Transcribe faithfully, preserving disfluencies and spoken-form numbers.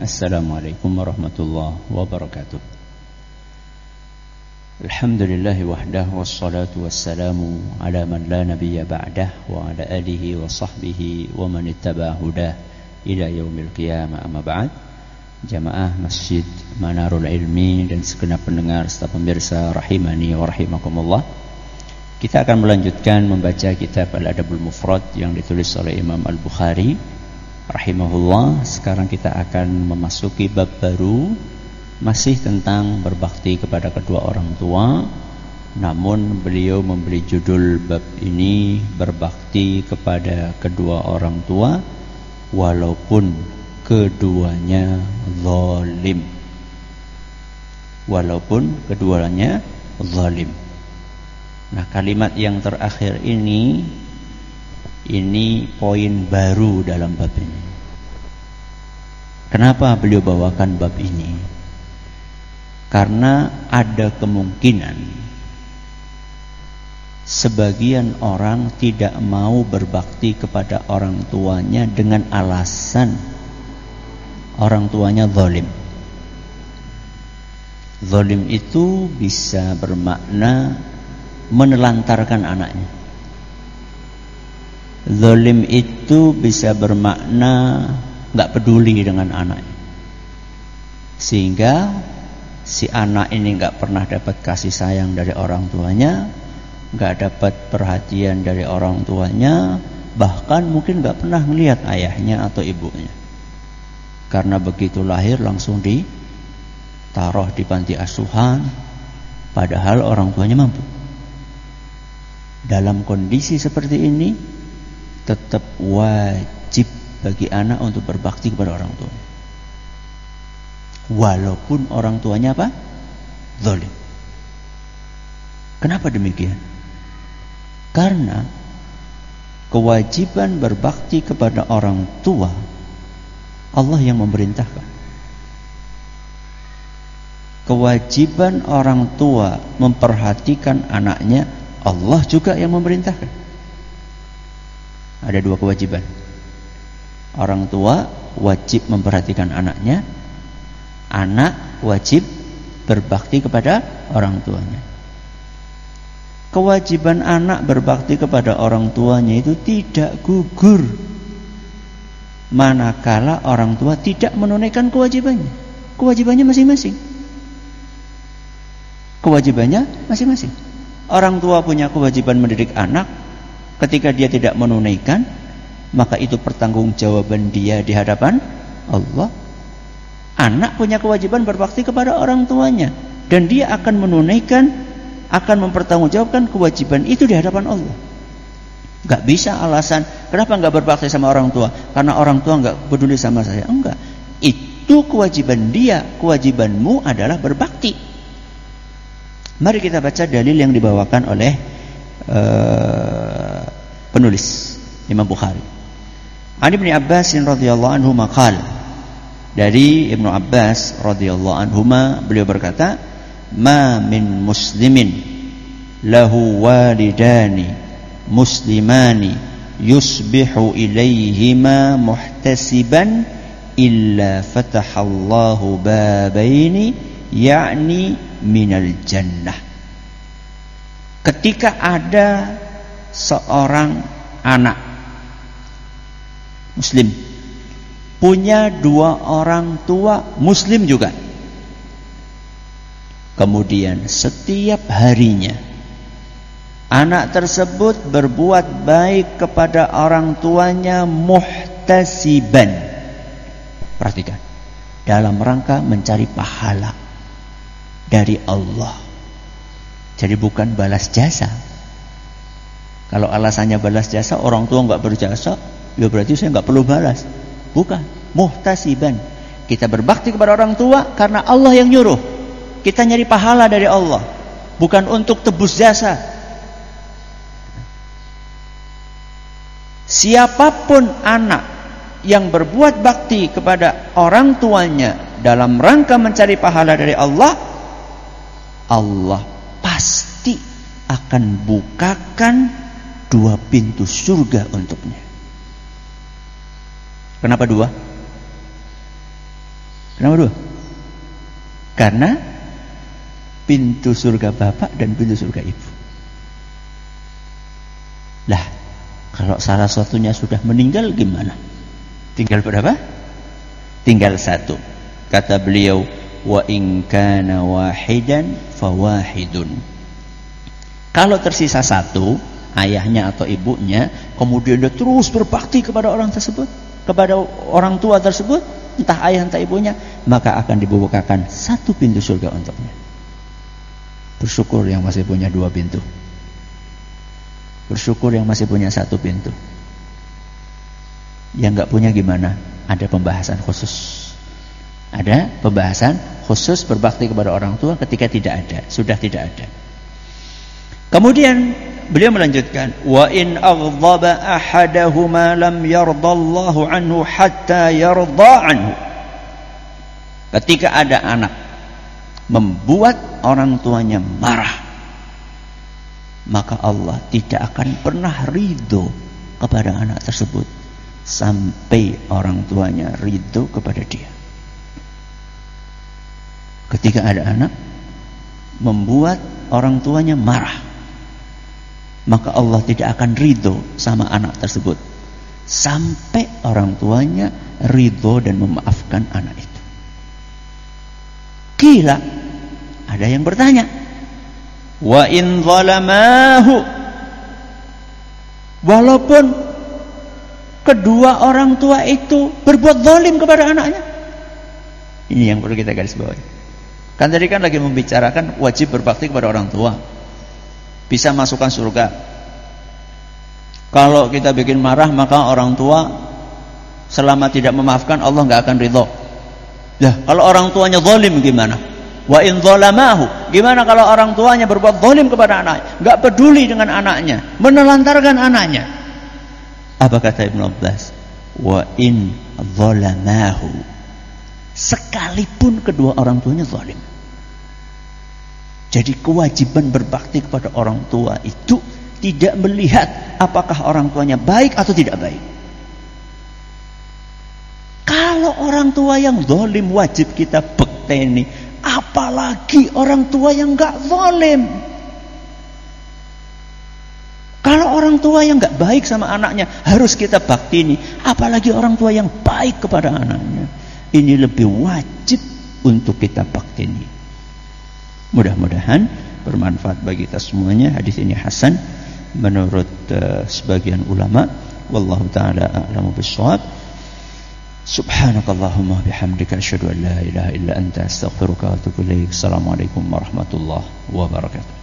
Assalamualaikum warahmatullahi wabarakatuh. Alhamdulillahi wahdah wassalatu wassalamu ala man la nabiyya ba'dah wa ala alihi wa sahbihi wa man ittaba hudah ila yaumil qiyamah, amma ba'd. Jamaah Masjid Manarul Ilmi dan segenap pendengar serta pemirsa rahimani wa rahimakumullah. Kita akan melanjutkan membaca kitab Al-Adabul Mufrad yang ditulis oleh Imam Al-Bukhari rahimahullah. Sekarang kita akan memasuki bab baru, masih tentang berbakti kepada kedua orang tua. Namun beliau memberi judul bab ini berbakti kepada kedua orang tua walaupun keduanya zalim. Walaupun keduanya zalim. Nah, kalimat yang terakhir ini ini poin baru dalam bab ini. Kenapa beliau bawakan bab ini? Karena ada kemungkinan sebagian orang tidak mau berbakti kepada orang tuanya dengan alasan orang tuanya zalim. Zalim itu bisa bermakna menelantarkan anaknya. Zalim itu bisa bermakna gak peduli dengan anaknya, sehingga si anak ini gak pernah dapat kasih sayang dari orang tuanya, gak dapat perhatian dari orang tuanya, bahkan mungkin gak pernah melihat ayahnya atau ibunya. Karena begitu lahir langsung ditaruh di panti asuhan, padahal orang tuanya mampu. Dalam kondisi seperti ini tetap wajib bagi anak untuk berbakti kepada orang tua, walaupun orang tuanya apa? Zalim. Kenapa demikian? Karena kewajiban berbakti kepada orang tua Allah yang memerintahkan. Kewajiban orang tua memperhatikan anaknya Allah juga yang memerintahkan. Ada dua kewajiban. Orang tua wajib memperhatikan anaknya, anak wajib berbakti kepada orang tuanya. Kewajiban anak berbakti kepada orang tuanya itu tidak gugur manakala orang tua tidak menunaikan kewajibannya. Kewajibannya masing-masing. Kewajibannya masing-masing. Orang tua punya kewajiban mendidik anak. Ketika dia tidak menunaikan, maka itu pertanggungjawaban dia di hadapan Allah. Anak punya kewajiban berbakti kepada orang tuanya, dan dia akan menunaikan, akan mempertanggungjawabkan kewajiban itu di hadapan Allah. Gak bisa alasan kenapa gak berbakti sama orang tua, karena orang tua gak peduli sama saya. Enggak, itu kewajiban dia. Kewajibanmu adalah berbakti. Mari kita baca dalil yang dibawakan oleh uh, penulis Imam Bukhari. An Ibnu Abbas radhiyallahu anhu maqal. Dari Ibnu Abbas radhiyallahu anhuma beliau berkata, "Ma min muslimin lahu walidani muslimani yusbihu ilaihima muhtasiban illa fatahallahu babaini ya'ni minal jannah." Ketika ada seorang anak muslim punya dua orang tua muslim juga, kemudian setiap harinya anak tersebut berbuat baik kepada orang tuanya muhtasiban. Perhatikan, dalam rangka mencari pahala dari Allah. Jadi bukan balas jasa. Kalau alasannya balas jasa, orang tua enggak berjasa, ya berarti saya enggak perlu balas. Bukan, muhtasiban. Kita berbakti kepada orang tua karena Allah yang nyuruh. Kita nyari pahala dari Allah, bukan untuk tebus jasa. Siapapun anak yang berbuat bakti kepada orang tuanya dalam rangka mencari pahala dari Allah, Allah pasti akan bukakan dua pintu surga untuknya. Kenapa dua? Kenapa dua? Karena pintu surga bapak dan pintu surga ibu. Lah, kalau salah satunya sudah meninggal gimana? Tinggal berapa? Tinggal satu. Kata beliau, wa in kana wahidan fawahidun. Kalau tersisa satu, ayahnya atau ibunya, kemudian dia terus berbakti kepada orang tersebut, kepada orang tua tersebut, entah ayah entah ibunya, maka akan dibukakan satu pintu surga untuknya. Bersyukur yang masih punya dua pintu. Bersyukur yang masih punya satu pintu. Yang enggak punya gimana? Ada pembahasan khusus. Ada pembahasan khusus berbakti kepada orang tua ketika tidak ada, sudah tidak ada. Kemudian beliau melanjutkan, wa in aghdaba ahadahuma lam yardallahu anhu hatta yarda anhu. Ketika ada anak membuat orang tuanya marah, maka Allah tidak akan pernah ridho kepada anak tersebut sampai orang tuanya ridho kepada dia. Ketika ada anak membuat orang tuanya marah, maka Allah tidak akan ridho sama anak tersebut sampai orang tuanya ridho dan memaafkan anak itu. Gila, ada yang bertanya, wa in zalamahu, walaupun kedua orang tua itu berbuat zalim kepada anaknya. Ini yang perlu kita garis bawahi. Kan tadi kan lagi membicarakan wajib berbakti kepada orang tua, bisa masukkan surga. Kalau kita bikin marah, maka orang tua selama tidak memaafkan Allah nggak akan ridho. Lah, kalau orang tuanya zalim gimana? Wa in zalamahu, gimana kalau orang tuanya berbuat zalim kepada anaknya, nggak peduli dengan anaknya, menelantarkan anaknya? Apa kata Ibnu Abbas? Wa in zalamahu, sekalipun kedua orang tuanya zalim. Jadi kewajiban berbakti kepada orang tua itu tidak melihat apakah orang tuanya baik atau tidak baik. Kalau orang tua yang zalim wajib kita bekteni, apalagi orang tua yang enggak zalim. Kalau orang tua yang enggak baik sama anaknya harus kita baktini, apalagi orang tua yang baik kepada anaknya. Ini lebih wajib untuk kita baktini. Mudah-mudahan bermanfaat bagi kita semuanya. Hadis ini hasan menurut uh, sebagian ulama. Wallahu taala a'lamu bissawab. Subhanakallahumma bihamdika asyhadu an la ilaha illa anta astaghfiruka wa atubu ilaik. Assalamualaikum warahmatullahi wabarakatuh.